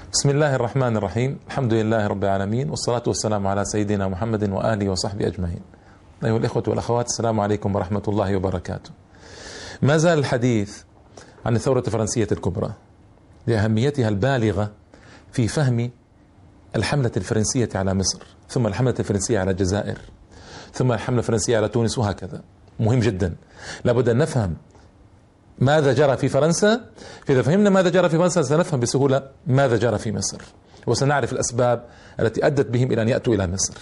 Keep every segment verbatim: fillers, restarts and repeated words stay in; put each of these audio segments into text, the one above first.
بسم الله الرحمن الرحيم. الحمد لله رب العالمين، والصلاة والسلام على سيدنا محمد وآله وصحبه أجمعين. أيها الإخوة والأخوات، السلام عليكم ورحمة الله وبركاته. ما زال الحديث عن الثورة الفرنسية الكبرى لأهميتها البالغة في فهم الحملة الفرنسية على مصر، ثم الحملة الفرنسية على الجزائر، ثم الحملة الفرنسية على تونس، وهكذا. مهم جدا، لابد أن نفهم ماذا جرى في فرنسا. فإذا فهمنا ماذا جرى في فرنسا سنفهم بسهولة ماذا جرى في مصر، وسنعرف الأسباب التي أدت بهم إلى أن يأتوا إلى مصر.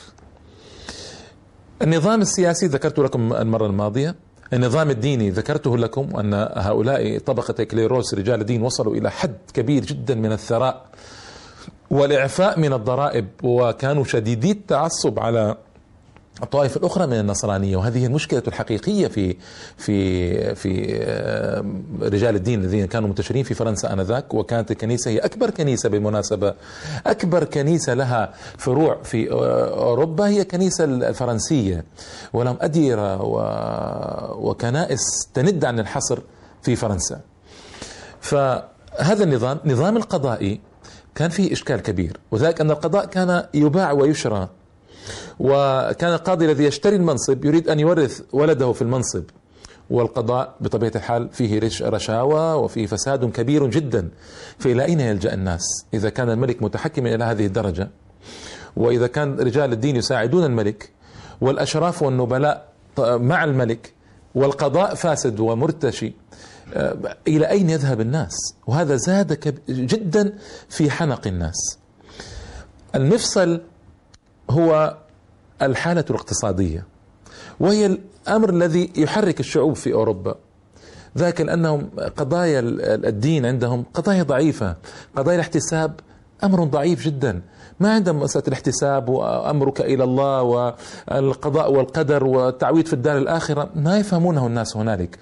النظام السياسي ذكرت لكم المرة الماضية، النظام الديني ذكرته لكم، أن هؤلاء طبقة كليروس رجال الدين وصلوا إلى حد كبير جدا من الثراء والإعفاء من الضرائب، وكانوا شديدي التعصب على الطوائف الأخرى من النصرانية. وهذه المشكلة الحقيقية في في في رجال الدين الذين كانوا منتشرين في فرنسا آنذاك. وكانت الكنيسة هي أكبر كنيسة بالمناسبة، أكبر كنيسة لها فروع في أوروبا هي الكنيسة الفرنسية، ولهم أديرة وكنائس تند عن الحصر في فرنسا. فهذا النظام نظام القضائي كان فيه إشكال كبير، وذلك أن القضاء كان يباع ويشرى، وكان القاضي الذي يشتري المنصب يريد أن يورث ولده في المنصب، والقضاء بطبيعة الحال فيه رشاوى وفيه فساد كبير جدا. فإلى أين يلجأ الناس إذا كان الملك متحكما إلى هذه الدرجة، وإذا كان رجال الدين يساعدون الملك، والأشراف والنبلاء مع الملك، والقضاء فاسد ومرتشي؟ إلى أين يذهب الناس؟ وهذا زاد جدا في حنق الناس. المفصل هو الحالة الاقتصادية، وهي الأمر الذي يحرك الشعوب في أوروبا، ذاك لأنهم قضايا الدين عندهم قضايا ضعيفة. قضايا الاحتساب أمر ضعيف جدا، ما عندهم مسألة الاحتساب وأمرك إلى الله والقضاء والقدر والتعويض في الدار الآخرة، ما يفهمونه الناس هنالك.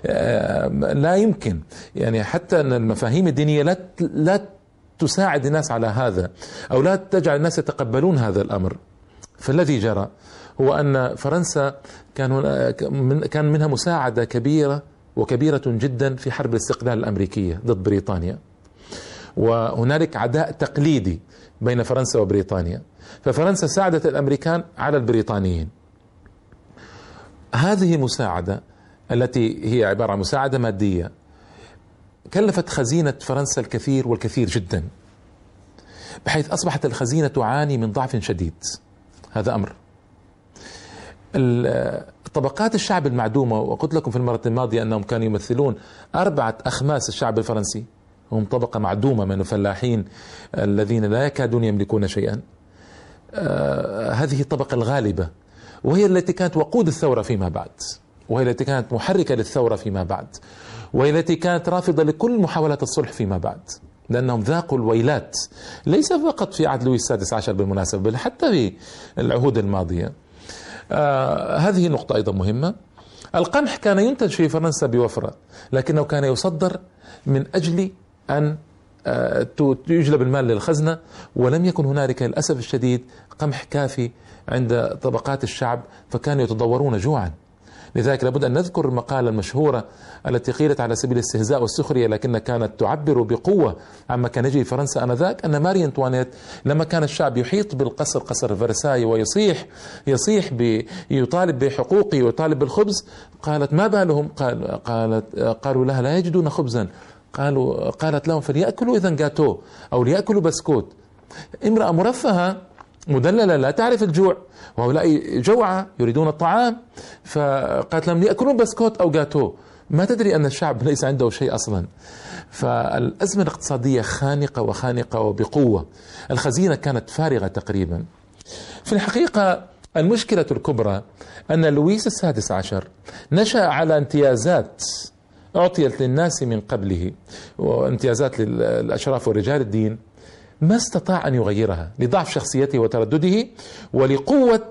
لا يمكن، يعني حتى أن المفاهيم الدينية لا لا تساعد الناس على هذا، أو لا تجعل الناس يتقبلون هذا الأمر. فالذي جرى هو أن فرنسا كان كان منها مساعدة كبيرة وكبيرة جدا في حرب الاستقلال الأمريكية ضد بريطانيا، وهنالك عداء تقليدي بين فرنسا وبريطانيا، ففرنسا ساعدت الأمريكان على البريطانيين. هذه المساعدة التي هي عبارة عن مساعدة مادية كلفت خزينة فرنسا الكثير والكثير جدا، بحيث أصبحت الخزينة تعاني من ضعف شديد. هذا أمر. طبقات الشعب المعدومة، وقلت لكم في المرة الماضية أنهم كانوا يمثلون أربعة أخماس الشعب الفرنسي، هم طبقة معدومة من الفلاحين الذين لا يكادون يملكون شيئا. آه هذه الطبقة الغالبة، وهي التي كانت وقود الثورة فيما بعد، وهي التي كانت محركة للثورة فيما بعد، وهي التي كانت رافضة لكل محاولات الصلح فيما بعد، لأنهم ذاقوا الويلات، ليس فقط في عهد لويس السادس عشر بالمناسبة، بل حتى في العهود الماضية. آه هذه نقطة أيضا مهمة. القمح كان ينتج في فرنسا بوفرة، لكنه كان يصدر من أجل أن آه يجلب المال للخزنة، ولم يكن هنالك للأسف الشديد قمح كافي عند طبقات الشعب، فكانوا يتضورون جوعا. لذلك لابد أن نذكر المقالة المشهورة التي قيلت على سبيل الاستهزاء والسخرية، لكنها كانت تعبر بقوة عما كان يجري في فرنسا آنذاك، أن ماري أنطوانيت لما كان الشعب يحيط بالقصر، قصر فرساي، ويصيح يصيح يطالب بحقوقه ويطالب بالخبز، قالت ما بالهم؟ قال قالت قالوا لها لا يجدون خبزا. قالوا قالت لهم فليأكلوا إذن جاتو، أو ليأكلوا بسكوت. امرأة مرفهة مدللة لا تعرف الجوع، وهؤلاء جوعى يريدون الطعام، فقالت لهم ليأكلون بسكوت أو جاتو، ما تدري أن الشعب ليس عنده شيء أصلا. فالأزمة الاقتصادية خانقة وخانقة وبقوة. الخزينة كانت فارغة تقريبا. في الحقيقة المشكلة الكبرى أن لويس السادس عشر نشأ على امتيازات أعطيت للناس من قبله، وامتيازات للأشراف ورجال الدين، ما استطاع أن يغيرها لضعف شخصيته وتردده، ولقوة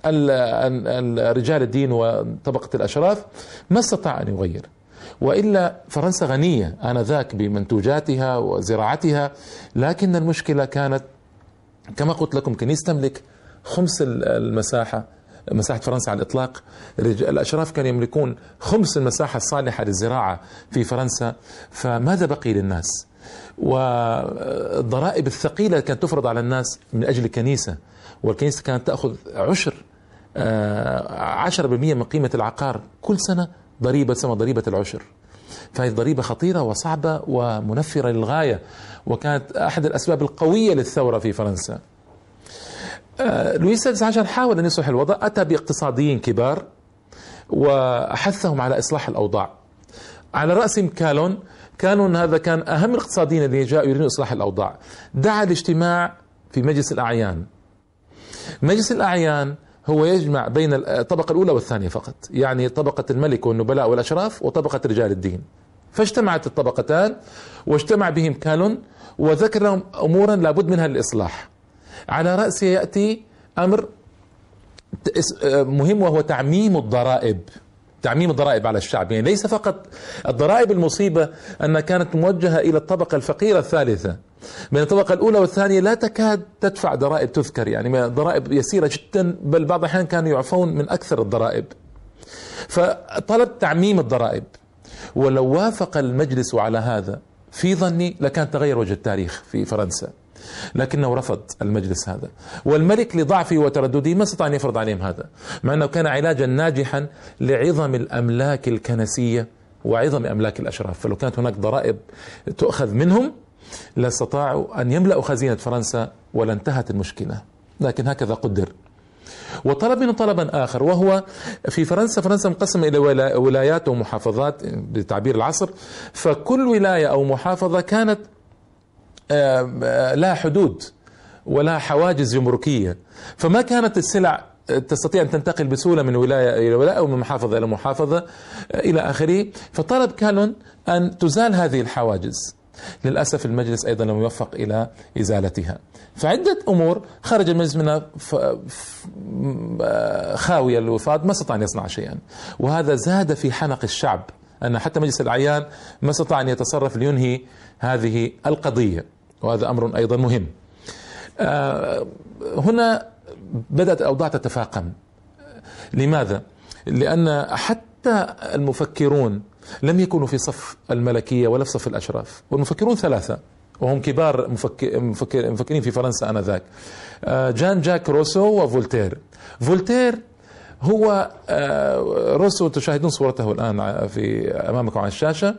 رجال الدين وطبقة الأشراف ما استطاع أن يغير. وإلا فرنسا غنية آنذاك بمنتوجاتها وزراعتها، لكن المشكلة كانت كما قلت لكم كنيسة تملك خمس المساحة، مساحة فرنسا على الإطلاق. الأشراف كانوا يملكون خمس المساحة الصالحة للزراعة في فرنسا، فماذا بقي للناس؟ والضرائب الثقيلة كانت تفرض على الناس من أجل الكنيسة، والكنيسة كانت تأخذ عشر عشرة بالمئة من قيمة العقار كل سنة، ضريبة تسمى ضريبة العشر. فهي ضريبة خطيرة وصعبة ومنفرة للغاية، وكانت أحد الأسباب القوية للثورة في فرنسا. لويس السادس عشر حاول أن يصلح الوضع، أتى باقتصاديين كبار وحثهم على إصلاح الأوضاع، على رأسهم كالون. كالون هذا كان أهم الاقتصاديين اللي جاءوا يريدون إصلاح الأوضاع. دعا لاجتماع في مجلس الأعيان. مجلس الأعيان هو يجمع بين الطبقة الأولى والثانية فقط، يعني طبقة الملك والنبلاء والأشراف وطبقة رجال الدين. فاجتمعت الطبقتان واجتمع بهم كالون وذكر لهم أمورا لابد منها للإصلاح. على رأسه يأتي أمر مهم وهو تعميم الضرائب. تعميم الضرائب على الشعب، يعني ليس فقط الضرائب المصيبة أنها كانت موجهة إلى الطبقة الفقيرة الثالثة، من الطبقة الأولى والثانية لا تكاد تدفع ضرائب تذكر، يعني ضرائب يسيرة جدا، بل بعض الأحيان كانوا يعفون من أكثر الضرائب. فطلب تعميم الضرائب، ولو وافق المجلس على هذا في ظني لكان تغير وجه التاريخ في فرنسا، لكنه رفض المجلس هذا، والملك لضعفه وتردده ما استطاع أن يفرض عليهم هذا، مع أنه كان علاجا ناجحا لعظم الأملاك الكنسية وعظم أملاك الأشراف. فلو كانت هناك ضرائب تؤخذ منهم لاستطاعوا أن يملأوا خزينة فرنسا ولانتهت المشكلة، لكن هكذا قدر. وطلب منه طلبا آخر، وهو في فرنسا فرنسا مقسمة إلى ولايات ومحافظات بتعبير العصر، فكل ولاية أو محافظة كانت لها حدود ولا حواجز جمركية، فما كانت السلع تستطيع أن تنتقل بسهولة من ولاية إلى ولاية أو من محافظة إلى محافظة إلى آخره. فطلب كالون أن تزال هذه الحواجز. للأسف المجلس أيضا لم يوفق إلى إزالتها، فعدة أمور خرج المجلس منها خاوية الوفاض، ما استطاع أن يصنع شيئا، وهذا زاد في حنق الشعب، أن حتى مجلس الأعيان ما استطاع أن يتصرف لينهي هذه القضية، وهذا أمر أيضا مهم. هنا بدأت الأوضاع تتفاقم. لماذا؟ لأن حتى المفكرون لم يكونوا في صف الملكية ولا في صف الأشراف، والمفكرون ثلاثة وهم كبار مفكر مفكر مفكرين في فرنسا آنذاك: جان جاك روسو وفولتير. فولتير هو روسو تشاهدون صورته الآن في أمامكم على الشاشة،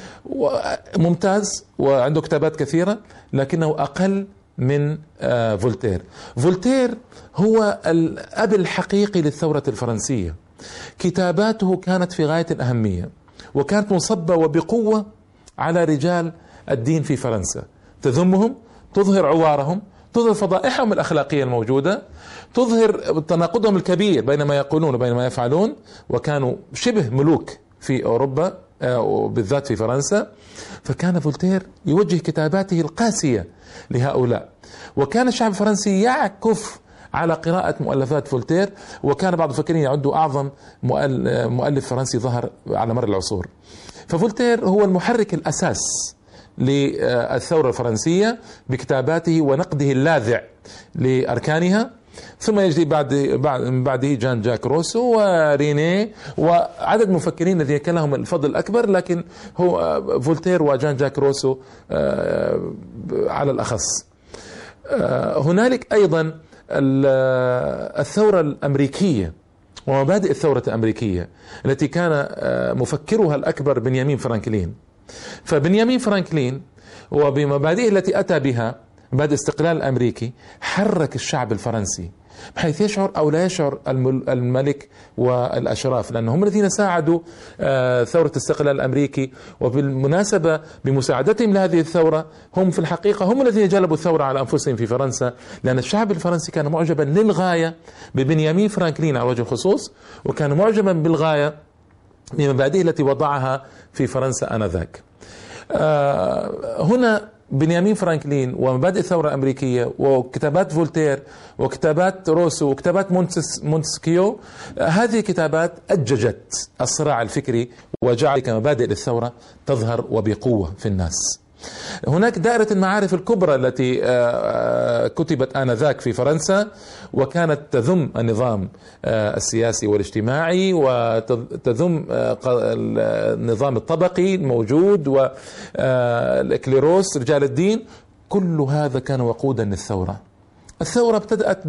ممتاز وعنده كتابات كثيرة، لكنه أقل من فولتير. فولتير هو الأب الحقيقي للثورة الفرنسية. كتاباته كانت في غاية الأهمية، وكانت مصبة وبقوة على رجال الدين في فرنسا، تذمهم، تظهر عوارهم، تظهر فضائحهم الأخلاقية الموجودة، تظهر تناقضهم الكبير بين ما يقولون وبين ما يفعلون، وكانوا شبه ملوك في أوروبا وبالذات في فرنسا. فكان فولتير يوجه كتاباته القاسية لهؤلاء، وكان الشعب الفرنسي يعكف على قراءة مؤلفات فولتير، وكان بعض المفكرين يعدوا أعظم مؤلف فرنسي ظهر على مر العصور. ففولتير هو المحرك الأساس للثورة الفرنسية بكتاباته ونقده اللاذع لأركانها. ثم يجي بعد من بعده جان جاك روسو ورينيه وعدد مفكرين الذين كان لهم الفضل الأكبر، لكن هو فولتير وجان جاك روسو على الأخص. هنالك أيضا الثورة الأمريكية ومبادئ الثورة الأمريكية التي كان مفكرها الأكبر بنيامين فرانكلين. فبنيامين فرانكلين وبمبادئه التي أتى بها، مبادئ الاستقلال الأمريكي، حرك الشعب الفرنسي بحيث يشعر أو لا يشعر الملك والأشراف، لأن هم الذين ساعدوا ثورة الاستقلال الأمريكي. وبالمناسبة بمساعدتهم لهذه الثورة هم في الحقيقة هم الذين جلبوا الثورة على أنفسهم في فرنسا، لأن الشعب الفرنسي كان معجبا للغاية ببنيامين فرانكلين على وجه الخصوص، وكان معجبا بالغاية بمبادئه التي وضعها في فرنسا آنذاك. هنا بنيامين فرانكلين ومبادئ الثورة الأمريكية وكتابات فولتير وكتابات روسو وكتابات مونتسكيو، هذه كتابات أججت الصراع الفكري وجعلت مبادئ للثورة تظهر وبقوة في الناس. هناك دائرة المعارف الكبرى التي كتبت آنذاك في فرنسا، وكانت تذم النظام السياسي والاجتماعي، وتذم النظام الطبقي الموجود، والإكليروس رجال الدين. كل هذا كان وقودا للثورة. الثورة ابتدأت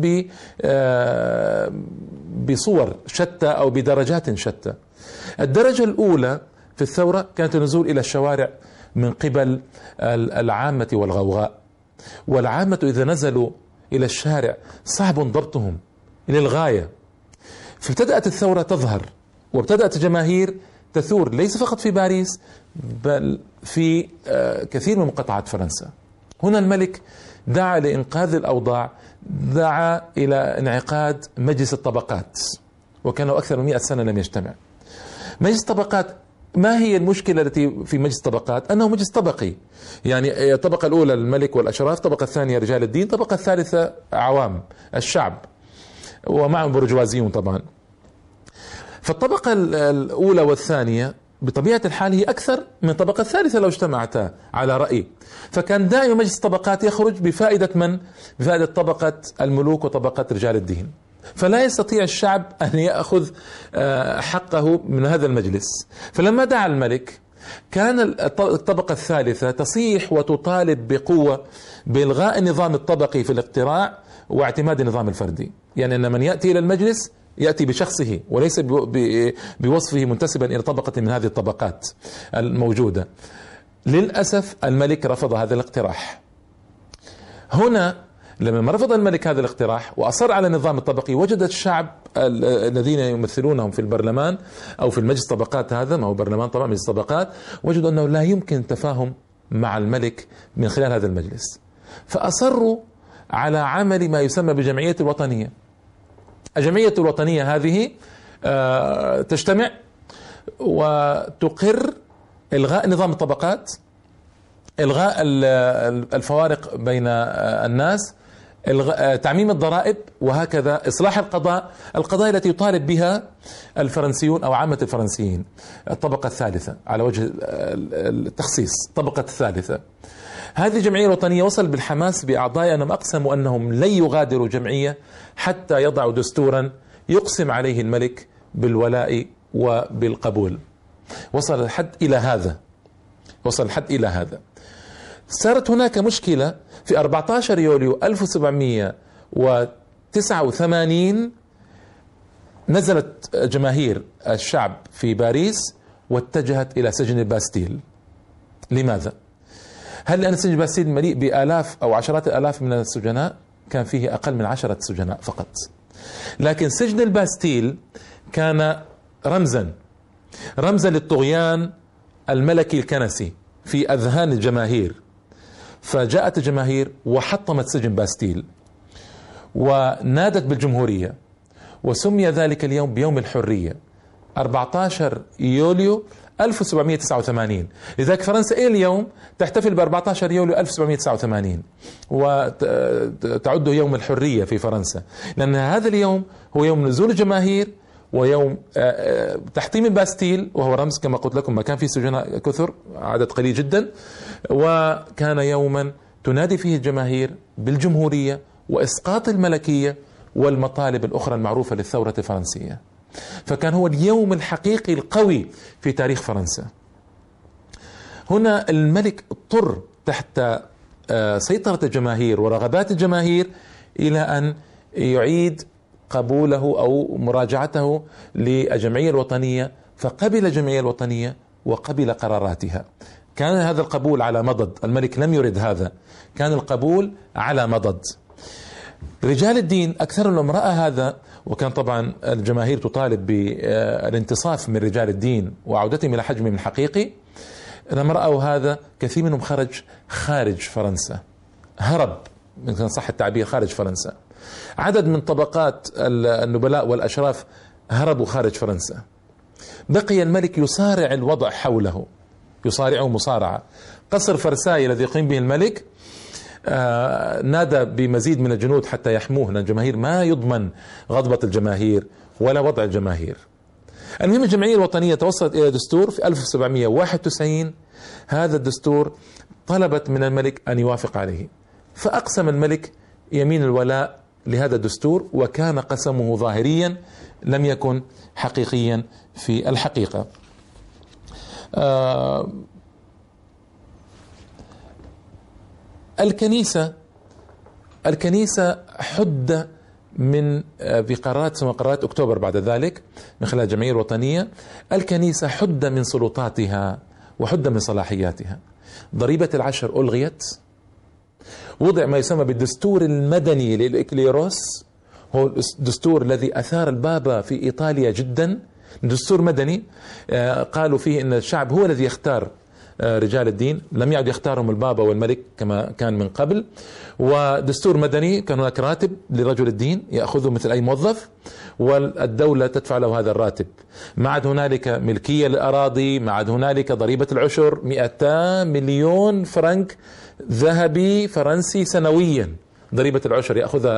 بصور شتى أو بدرجات شتى. الدرجة الأولى في الثورة كانت النزول إلى الشوارع من قبل العامة والغوغاء، والعامة إذا نزلوا إلى الشارع صعب ضبطهم للغاية. فابتدأت الثورة تظهر، وابتدأت الجماهير تثور ليس فقط في باريس بل في كثير من مقاطعات فرنسا. هنا الملك دعا لإنقاذ الأوضاع، دعا إلى انعقاد مجلس الطبقات، وكان أكثر من مئة سنة لم يجتمع. مجلس الطبقات، ما هي المشكلة التي في مجلس الطبقات؟ أنه مجلس طبقي، يعني الطبقة الأولى الملك والأشراف، الطبقة الثانية رجال الدين، الطبقة الثالثة عوام الشعب ومعهم برجوازيون طبعا. فالطبقة الأولى والثانية بطبيعة الحال هي أكثر من الطبقة الثالثة لو اجتمعتا على رأي. فكان دائما مجلس الطبقات يخرج بفائدة من؟ بفائدة طبقة الملوك وطبقة رجال الدين. فلا يستطيع الشعب أن يأخذ حقه من هذا المجلس. فلما دعا الملك كان الطبقة الثالثة تصيح وتطالب بقوة بإلغاء النظام الطبقي في الاقتراع واعتماد النظام الفردي، يعني أن من يأتي إلى المجلس يأتي بشخصه وليس بوصفه منتسبا إلى طبقة من هذه الطبقات الموجودة. للأسف الملك رفض هذا الاقتراح. هنا لما رفض الملك هذا الاقتراح وأصر على النظام الطبقي، وجد الشعب الذين يمثلونهم في البرلمان أو في المجلس الطبقات، هذا ما هو برلمان طبعا، مجلس الطبقات، وجدوا أنه لا يمكن التفاهم مع الملك من خلال هذا المجلس، فأصروا على عمل ما يسمى بجمعية الوطنية. الجمعية الوطنية هذه تجتمع وتقر إلغاء نظام الطبقات، إلغاء الفوارق بين الناس، تعميم الضرائب، وهكذا إصلاح القضاء، القضايا التي يطالب بها الفرنسيون أو عامة الفرنسيين. الطبقة الثالثة على وجه التخصيص، الطبقة الثالثة. هذه الجمعية الوطنية وصل بالحماس بأعضائها أنهم أقسموا أنهم لن يغادروا جمعية حتى يضعوا دستورا يقسم عليه الملك بالولاء وبالقبول. وصل الحد إلى هذا، وصل الحد إلى هذا. صارت هناك مشكلة في أربعة عشر يوليو ألف وسبعمئة وتسعة وثمانين، نزلت جماهير الشعب في باريس واتجهت إلى سجن الباستيل. لماذا؟ هل لأن سجن الباستيل مليء بآلاف أو عشرات الآلاف من السجناء؟ كان فيه أقل من عشرة سجناء فقط. لكن سجن الباستيل كان رمزا رمزا للطغيان الملكي الكنسي في أذهان الجماهير. فجاءت الجماهير وحطمت سجن باستيل ونادت بالجمهورية، وسمي ذلك اليوم بيوم الحرية، أربعة عشر يوليو ألف وسبعمئة وتسعة وثمانين. لذلك فرنسا إلى اليوم تحتفل ب أربعة عشر يوليو ألف وسبعمئة وتسعة وثمانين وتعده يوم الحرية في فرنسا، لأن هذا اليوم هو يوم نزول الجماهير ويوم تحطيم الباستيل، وهو رمز كما قلت لكم ما كان فيه سجناء كثر، عدد قليل جدا، وكان يوما تنادي فيه الجماهير بالجمهورية وإسقاط الملكية والمطالب الأخرى المعروفة للثورة الفرنسية. فكان هو اليوم الحقيقي القوي في تاريخ فرنسا. هنا الملك اضطر تحت سيطرة الجماهير ورغبات الجماهير إلى أن يعيد قبوله أو مراجعته للجمعية الوطنية، فقبل الجمعية الوطنية وقبل قراراتها. كان هذا القبول على مضض، الملك لم يرد هذا، كان القبول على مضض. رجال الدين أكثرهم رأى هذا، وكان طبعا الجماهير تطالب بالانتصاف من رجال الدين وعودتهم إلى حجمهم الحقيقي. لما رأوا هذا كثير منهم خرج خارج فرنسا، هرب من صح التعبير خارج فرنسا. عدد من طبقات النبلاء والأشراف هربوا خارج فرنسا. بقي الملك يصارع الوضع حوله، يصارعه مصارعة. قصر فرساي الذي يقيم به الملك آه نادى بمزيد من الجنود حتى يحموه، لأن الجماهير ما يضمن غضبة الجماهير ولا وضع الجماهير. المهم الجمعية الوطنية توصلت إلى دستور في ألف وسبعمئة وواحد وتسعين. هذا الدستور طلبت من الملك أن يوافق عليه، فأقسم الملك يمين الولاء لهذا الدستور، وكان قسمه ظاهريا لم يكن حقيقيا في الحقيقة. آه الكنيسة الكنيسة حد من بقرارات ثم قرارات أكتوبر بعد ذلك من خلال الجمعية الوطنية. الكنيسة حد من سلطاتها وحد من صلاحياتها. ضريبة العشر ألغيت، وضع ما يسمى بالدستور المدني للإكليروس، هو الدستور الذي أثار البابا في إيطاليا جدا. دستور مدني قالوا فيه أن الشعب هو الذي يختار رجال الدين، لم يعد يختارهم البابا والملك كما كان من قبل. ودستور مدني، كان هناك راتب لرجل الدين يأخذه مثل أي موظف، والدولة تدفع له هذا الراتب. ما عاد هنالك ملكية للأراضي، ما عاد هنالك ضريبة العشر، مئتا مليون فرنك ذهبي فرنسي سنويا ضريبة العشر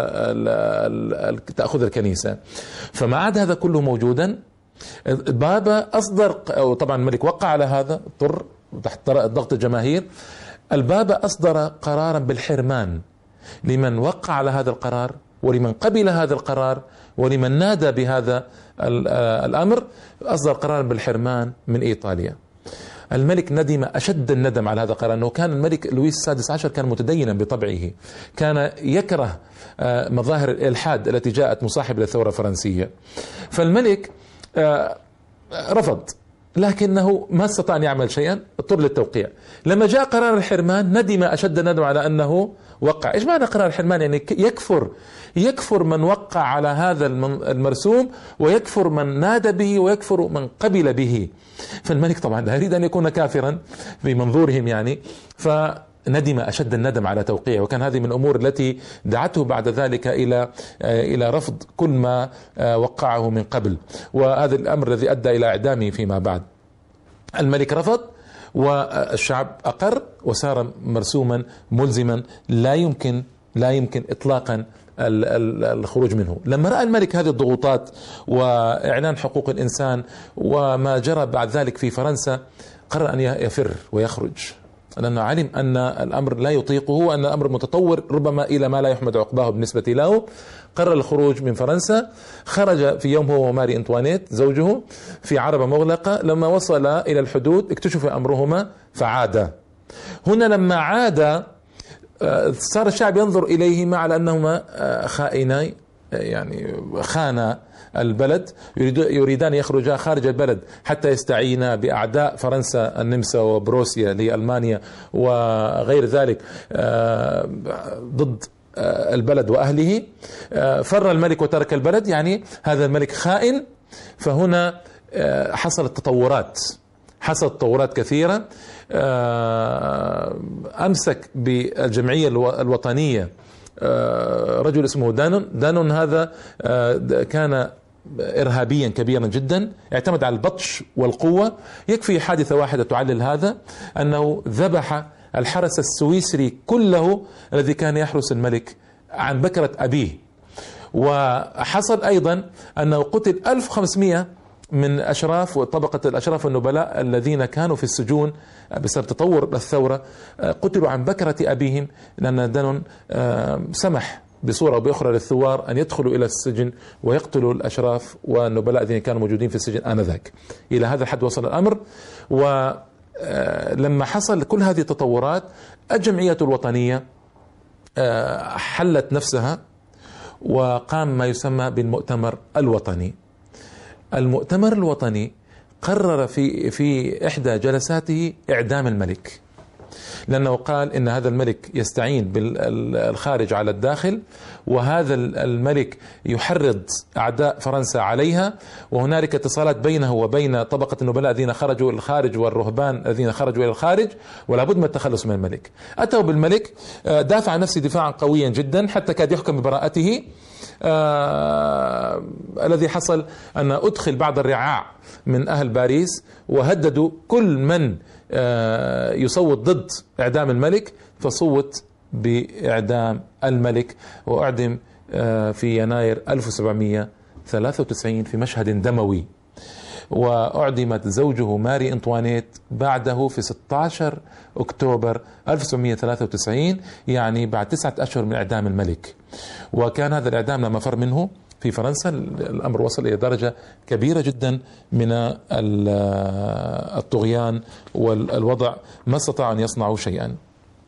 يأخذها تأخذ الكنيسة. فما عاد هذا كله موجودا. البابا أصدر، طبعا الملك وقع على هذا، اضطر تحت ضغط الجماهير. البابا أصدر قرارا بالحرمان لمن وقع على هذا القرار، ولمن قبل هذا القرار، ولمن نادى بهذا الأمر. أصدر قرارا بالحرمان من إيطاليا. الملك ندم أشد الندم على هذا القرار، أنه كان الملك لويس السادس عشر كان متدينا بطبعه، كان يكره مظاهر الإلحاد التي جاءت مصاحبة للثورة الفرنسية. فالملك رفض، لكنه ما استطاع أن يعمل شيئا، اضطر للتوقيع. لما جاء قرار الحرمان ندم أشد الندم على أنه وقع. إيش معنى قرار الحرمان؟ يعني يكفر يكفر من وقع على هذا المرسوم، ويكفر من نادى به، ويكفر من قبل به. فالملك طبعا لا يريد أن يكون كافرا في منظورهم يعني، فندم أشد الندم على توقيعه. وكان هذه من الأمور التي دعته بعد ذلك إلى إلى رفض كل ما وقعه من قبل، وهذا الأمر الذي أدى إلى إعدامه فيما بعد. الملك رفض، والشعب أقر، وصار مرسوما ملزما لا يمكن لا يمكن إطلاقا الخروج منه. لما رأى الملك هذه الضغوطات وإعلان حقوق الإنسان وما جرى بعد ذلك في فرنسا، قرر أن يفر ويخرج، لأنه علم أن الأمر لا يطيقه، وأن الأمر متطور ربما إلى ما لا يحمد عقباه بالنسبة له. قرر الخروج من فرنسا. خرج في يوم هو وماري أنطوانيت زوجه في عربة مغلقة. لما وصل إلى الحدود اكتشف أمرهما فعادا. هنا لما عاد صار الشعب ينظر إليهما على أنهما خائنين، يعني خانا البلد، يريدان يخرجا خارج البلد حتى يستعينا بأعداء فرنسا، النمسا وبروسيا لألمانيا وغير ذلك ضد البلد وأهله. فر الملك وترك البلد، يعني هذا الملك خائن. فهنا حصلت تطورات حصلت تطورات كثيرة. أمسك بالجمعية الوطنية رجل اسمه دانون. دانون هذا كان إرهابيا كبيرا جدا، اعتمد على البطش والقوة. يكفي حادثة واحدة تعلل هذا، أنه ذبح الحرس السويسري كله الذي كان يحرس الملك عن بكرة أبيه. وحصل أيضا أنه قتل ألف وخمسمئة من أشراف وطبقة الأشراف والنبلاء الذين كانوا في السجون بسبب تطور الثورة، قتلوا عن بكرة أبيهم، لأن دانون سمح بصورة أو بأخرى للثوار أن يدخلوا إلى السجن ويقتلوا الأشراف والنبلاء الذين كانوا موجودين في السجن آنذاك. إلى هذا الحد وصل الأمر. ولما حصل كل هذه التطورات، الجمعية الوطنية حلت نفسها وقام ما يسمى بالمؤتمر الوطني. المؤتمر الوطني قرر في في إحدى جلساته إعدام الملك، لأنه قال إن هذا الملك يستعين بالخارج على الداخل، وهذا الملك يحرض أعداء فرنسا عليها، وهنالك اتصالات بينه وبين طبقة النبلاء الذين خرجوا الخارج والرهبان الذين خرجوا إلى الخارج، ولا بد من التخلص من الملك. أتوا بالملك، دافع عن نفسه دفاعا قويا جدا حتى كاد يحكم ببراءته. آه الذي حصل أن أدخل بعض الرعاع من أهل باريس وهددوا كل من آه يصوت ضد إعدام الملك، فصوت بإعدام الملك، وأعدم آه في يناير ألف وسبعمئة وثلاثة وتسعين في مشهد دموي. وأعدمت زوجه ماري أنطوانيت بعده في ستة عشر أكتوبر ألف وتسعمئة وثلاثة وتسعين، يعني بعد تسعة أشهر من إعدام الملك. وكان هذا الإعدام لما فر منه في فرنسا الأمر وصل إلى درجة كبيرة جدا من الطغيان والوضع، ما استطاعوا أن يصنعوا شيئا.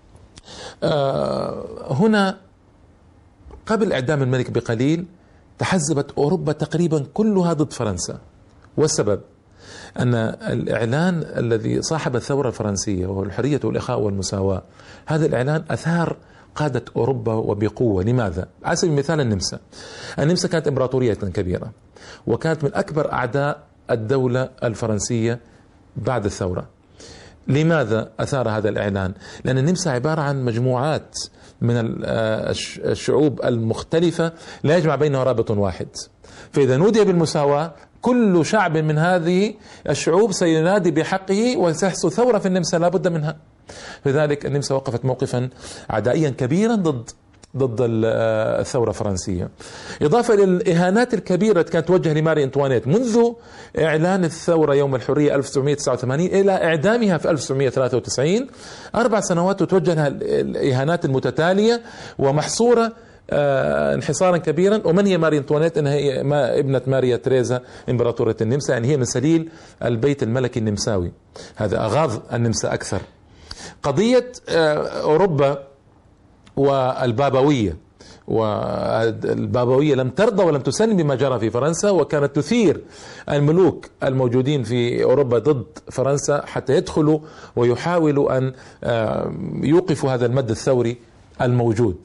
هنا قبل إعدام الملك بقليل تحزبت أوروبا تقريبا كلها ضد فرنسا، والسبب أن الإعلان الذي صاحب الثورة الفرنسية وهو الحرية والإخاء والمساواة، هذا الإعلان أثار قادة أوروبا وبقوة. لماذا؟ على سبيل المثال النمسا. النمسا كانت إمبراطورية كبيرة وكانت من أكبر أعداء الدولة الفرنسية بعد الثورة. لماذا أثار هذا الإعلان؟ لأن النمسا عبارة عن مجموعات من الشعوب المختلفة لا يجمع بينها رابط واحد، فإذا نودي بالمساواة كل شعب من هذه الشعوب سينادي بحقه وسيحصل ثورة في النمسا لا بد منها. لذلك النمسا وقفت موقفا عدائيا كبيرا ضد ضد الثورة الفرنسية، إضافة إلى الإهانات الكبيرة التي كانت توجه لماري أنطوانيت منذ إعلان الثورة يوم الحرية ألف وتسعمئة وتسعة وثمانين إلى إعدامها في ألف وتسعمئة وثلاثة وتسعين. أربع سنوات وتوجه لها الإهانات المتتالية ومحصورة آه انحصارا كبيرا. ومن هي ماري أنطوانيت؟ إنها هي ما ابنة ماريا تريزا إمبراطورة النمسا، يعني هي من سليل البيت الملكي النمساوي. هذا أغاظ النمسا أكثر. قضية آه أوروبا والبابوية، والبابوية لم ترضى ولم تسلم بما جرى في فرنسا، وكانت تثير الملوك الموجودين في أوروبا ضد فرنسا حتى يدخلوا ويحاولوا أن يوقفوا هذا المد الثوري الموجود.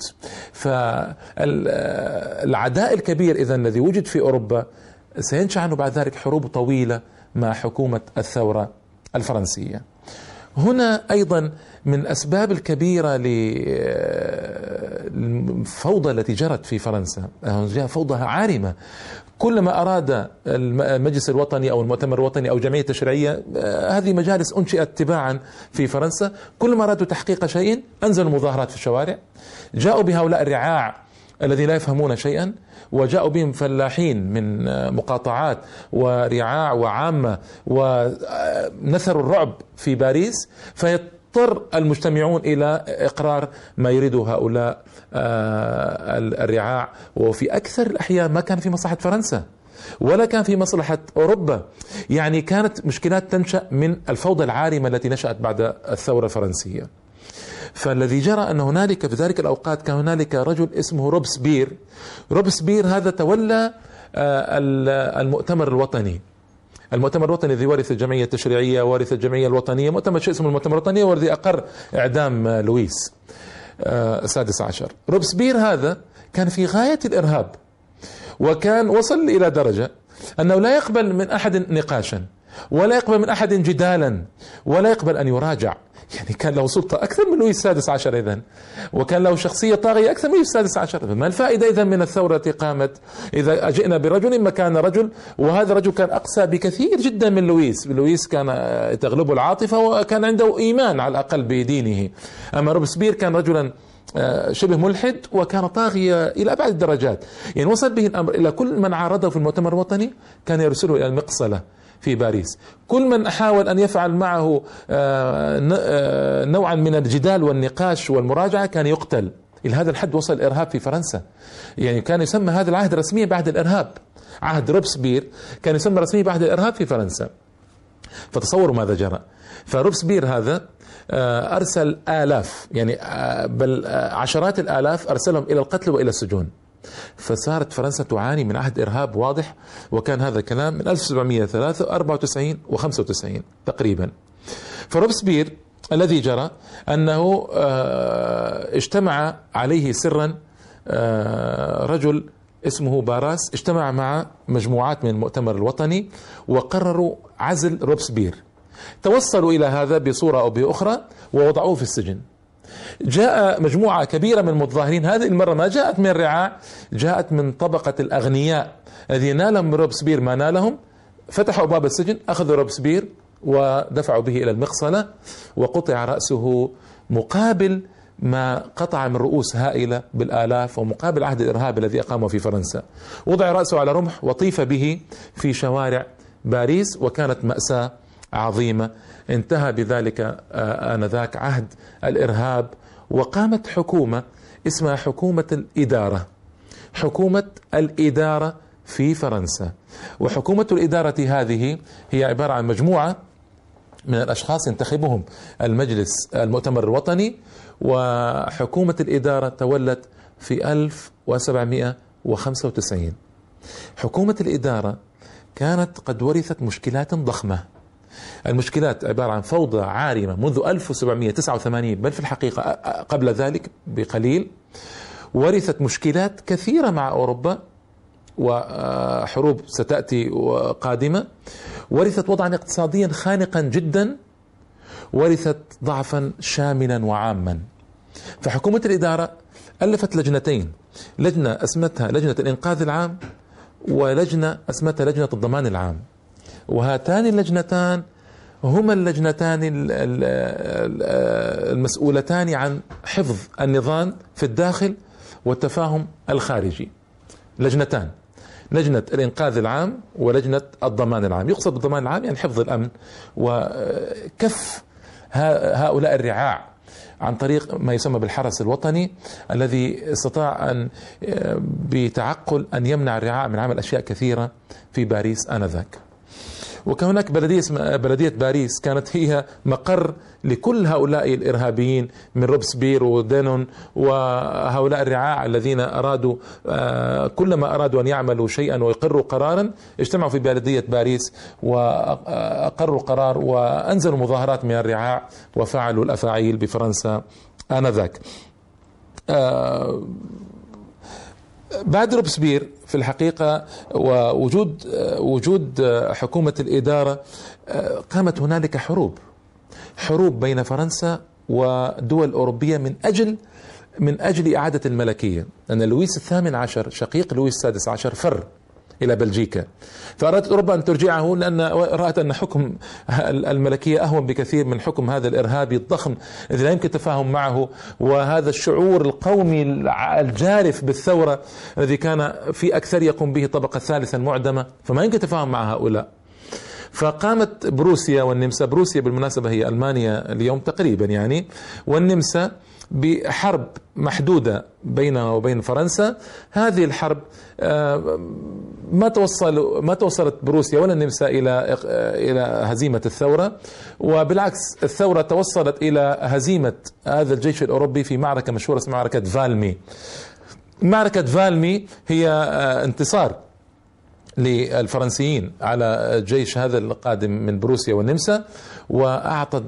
فالعداء الكبير إذن الذي وجد في أوروبا سينشأ عنه بعد ذلك حروب طويلة مع حكومة الثورة الفرنسية. هنا أيضا من الأسباب الكبيرة للفوضى التي جرت في فرنسا، فوضى عارمة. كلما أراد المجلس الوطني أو المؤتمر الوطني أو جمعية تشريعية، هذه مجالس أنشئت تباعا في فرنسا، كلما أرادوا تحقيق شيء أنزلوا مظاهرات في الشوارع، جاءوا بهؤلاء الرعاع الذين لا يفهمون شيئا، وجاءوا بهم فلاحين من مقاطعات ورعاع وعامة ونثروا الرعب في باريس، فيضطر المجتمعون إلى إقرار ما يريده هؤلاء الرعاع. وفي أكثر الأحيان ما كان في مصلحة فرنسا ولا كان في مصلحة أوروبا، يعني كانت مشكلات تنشأ من الفوضى العارمة التي نشأت بعد الثورة الفرنسية. فالذي جرى أن هنالك في ذلك الأوقات كان هنالك رجل اسمه روبسبير. روبسبير هذا تولى المؤتمر الوطني. المؤتمر الوطني الذي ورث الجمعية التشريعية، ورث الجمعية الوطنية، مؤتمر شيء اسمه المؤتمر الوطني، والذي أقر إعدام لويس السادس عشر. روبسبير هذا كان في غاية الإرهاب، وكان وصل إلى درجة أنه لا يقبل من أحد نقاشا، ولا يقبل من أحد جدالا، ولا يقبل أن يراجع. يعني كان له سلطة أكثر من لويس السادس عشر إذن، وكان له شخصية طاغية أكثر من لويس السادس عشر. ما الفائدة إذن من الثورة التي قامت إذا جئنا برجل مكان رجل، وهذا الرجل كان أقسى بكثير جدا من لويس. لويس كان تغلبه العاطفة وكان عنده إيمان على الأقل بدينه، أما روبسبير كان رجلا شبه ملحد وكان طاغية إلى أبعد الدرجات. يعني وصل به الأمر إلى كل من عارضه في المؤتمر الوطني كان يرسله إلى المقصلة في باريس. كل من حاول أن يفعل معه نوعا من الجدال والنقاش والمراجعة كان يقتل. إلى هذا الحد وصل الإرهاب في فرنسا. يعني كان يسمى هذا العهد رسميا بعهد الإرهاب. عهد روبسبير كان يسمى رسميا بعهد الإرهاب في فرنسا. فتصوروا ماذا جرى. فروبسبير هذا أرسل آلاف، يعني بل عشرات الآلاف أرسلهم إلى القتل وإلى السجون. فصارت فرنسا تعاني من عهد إرهاب واضح، وكان هذا كلام من ألف وسبعمئة وأربعة وتسعين وخمسة وتسعين تقريبا. فروبسبير الذي جرى أنه اجتمع عليه سرا رجل اسمه باراس، اجتمع مع مجموعات من المؤتمر الوطني وقرروا عزل روبسبير. توصلوا إلى هذا بصورة أو بأخرى ووضعوه في السجن. جاء مجموعة كبيرة من المتظاهرين، هذه المرة ما جاءت من الرعاع، جاءت من طبقة الأغنياء الذين نالهم من روبسبير ما نالهم. فتحوا أبواب السجن، أخذوا روبسبير ودفعوا به إلى المقصلة، وقطع رأسه مقابل ما قطع من رؤوس هائلة بالآلاف، ومقابل العهد الإرهابي الذي أقامه في فرنسا. وضع رأسه على رمح وطيف به في شوارع باريس، وكانت مأساة عظيمة. انتهى بذلك آنذاك عهد الإرهاب، وقامت حكومة اسمها حكومة الإدارة، حكومة الإدارة في فرنسا. وحكومة الإدارة هذه هي عبارة عن مجموعة من الأشخاص ينتخبهم المجلس المؤتمر الوطني، وحكومة الإدارة تولت في ألف وسبعمئة وخمسة وتسعين. حكومة الإدارة كانت قد ورثت مشكلات ضخمة. المشكلات عبارة عن فوضى عارمة منذ ألف وسبعمئة وتسعة وثمانين، بل في الحقيقة قبل ذلك بقليل. ورثت مشكلات كثيرة مع أوروبا، وحروب ستأتي قادمة. ورثت وضعا اقتصاديا خانقا جدا، ورثت ضعفا شاملا وعاما. فحكومة الإدارة ألفت لجنتين، لجنة اسمتها لجنة الإنقاذ العام، ولجنة اسمتها لجنة الضمان العام. وهاتان اللجنتان هما اللجنتان المسؤولتان عن حفظ النظام في الداخل والتفاهم الخارجي. لجنتان، لجنة الإنقاذ العام ولجنة الضمان العام. يقصد بالضمان العام يعني حفظ الأمن وكف هؤلاء الرعاع عن طريق ما يسمى بالحرس الوطني، الذي استطاع أن بتعقل أن يمنع الرعاع من عمل أشياء كثيرة في باريس آنذاك. وكان هناك بلدية اسمها بلدية باريس، كانت هي مقر لكل هؤلاء الإرهابيين من روبسبير ودينون وهؤلاء الرعاع الذين أرادوا كلما أرادوا أن يعملوا شيئا ويقروا قرارا اجتمعوا في بلدية باريس وأقروا قرار وأنزلوا مظاهرات من الرعاع وفعلوا الأفاعيل بفرنسا آنذاك. بعد روبسبير في الحقيقة ووجود وجود حكومة الإدارة، قامت هنالك حروب حروب بين فرنسا ودول أوروبية من أجل من أجل إعادة الملكية، لأن لويس الثامن عشر شقيق لويس السادس عشر فر إلى بلجيكا، فأرادت أوروبا أن ترجعه، لأن رأت أن حكم الملكية أهون بكثير من حكم هذا الإرهابي الضخم الذي لا يمكن التفاهم معه، وهذا الشعور القومي الجارف بالثورة الذي كان في أكثر يقوم به الطبقة الثالثة المعدمة، فما يمكن التفاهم مع هؤلاء. فقامت بروسيا والنمسا، بروسيا بالمناسبة هي ألمانيا اليوم تقريبا يعني، والنمسا بحرب محدودة بينها وبين فرنسا. هذه الحرب ما توصل ما توصلت بروسيا ولا النمسا إلى إلى هزيمة الثورة، وبالعكس الثورة توصلت إلى هزيمة هذا الجيش الأوروبي في معركة مشهورة اسمها معركة فالمي. معركة فالمي هي انتصار للفرنسيين على الجيش هذا القادم من بروسيا والنمسا، وأعطت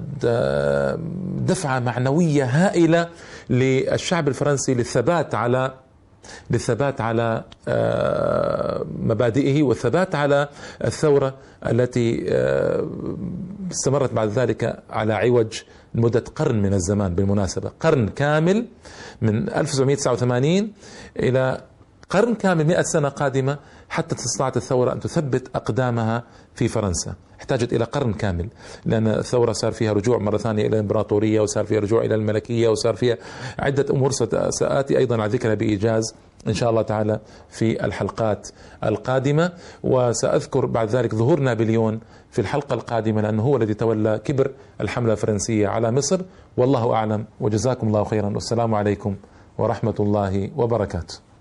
دفعة معنوية هائلة للشعب الفرنسي للثبات على للثبات على مبادئه والثبات على الثورة التي استمرت بعد ذلك على عوج لمدة قرن من الزمان. بالمناسبة قرن كامل من ألف وسبعمئة وتسعة وثمانين إلى قرن كامل، مئة سنة قادمة حتى استطاعت الثورة أن تثبت أقدامها في فرنسا. احتاجت إلى قرن كامل، لأن الثورة صار فيها رجوع مرة ثانية إلى الإمبراطورية، وصار فيها رجوع إلى الملكية، وصار فيها عدة أمور سآتي أيضا على ذكرها بإيجاز إن شاء الله تعالى في الحلقات القادمة. وسأذكر بعد ذلك ظهور نابليون في الحلقة القادمة، لأنه هو الذي تولى كبر الحملة الفرنسية على مصر. والله أعلم، وجزاكم الله خيرا، والسلام عليكم ورحمة الله وبركاته.